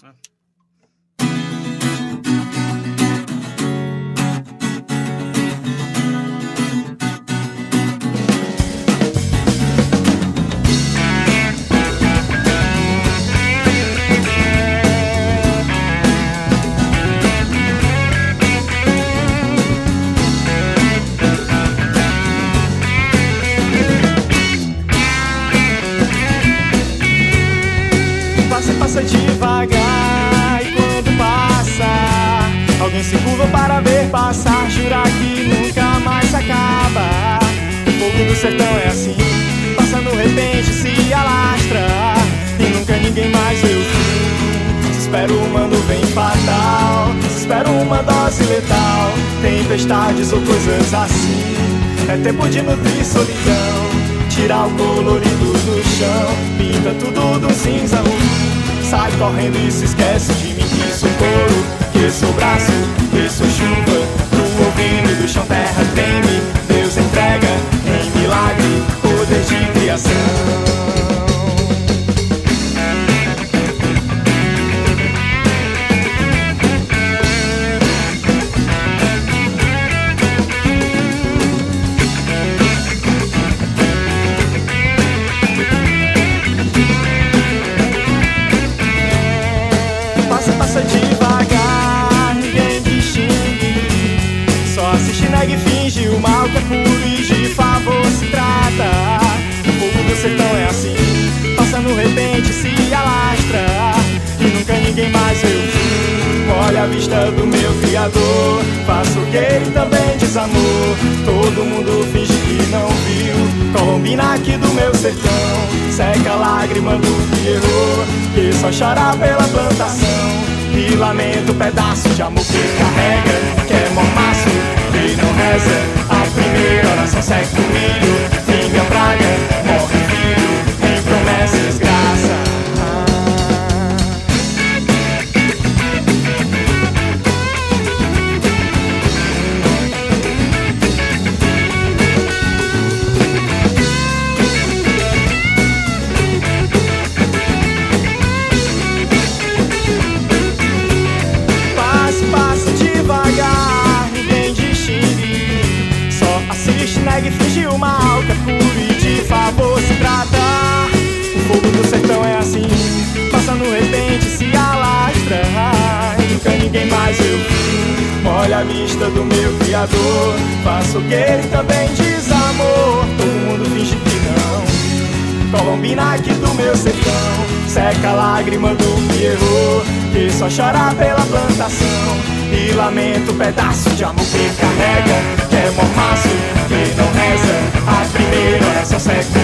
Passa devagar e quando passa, alguém se curva para ver passar, jura que nunca mais acaba. O fogo do sertão é assim, passa no repente, se alastra e nunca ninguém mais vê o fim. Se espera uma nuvem fatal, se espera uma dose letal, tempestades ou coisas assim. É tempo de nutrir solidão, tirar o colorido do chão, pinta tudo do cinza ruim. Sai correndo e se esquece de mim, que sou couro, que sou braço, que sou chuva. No ouvido do chão terra treme, Deus entrega em milagre poder de criação. Passa devagar, ninguém distingue, só assiste, nega e finge o mal que é puro e de favor se trata. O fogo do sertão é assim, passa no repente, se alastra e nunca ninguém mais vê o fim. Olha a vista do meu criador, faço o que ele também desamor. Todo mundo finge que não viu, Colombina aqui do meu sertão. Seca a lágrima do que errou, que só chora pela plantação. E lamenta o pedaço de amor que carrega, que é mormaço e não reza. A primeira oração segue o milho, fim a praga, morre filho, em promessa e desgraça. Passa devagar, ninguém distingue, só assiste, nega e finge o mal que é puro e de favor se trata. O fogo do sertão é assim, passa no repente, se alastra e nunca ninguém mais vê o fim. Olha a vista do meu criador, faço o que ele também desamor. Todo mundo finge que não, Colombina aqui do meu sertão. Seca a lágrima do que errou, que só chora pela plantação. E lamenta o pedaço de amor que carrega, que é mormaço, que não reza. A primeira oração segue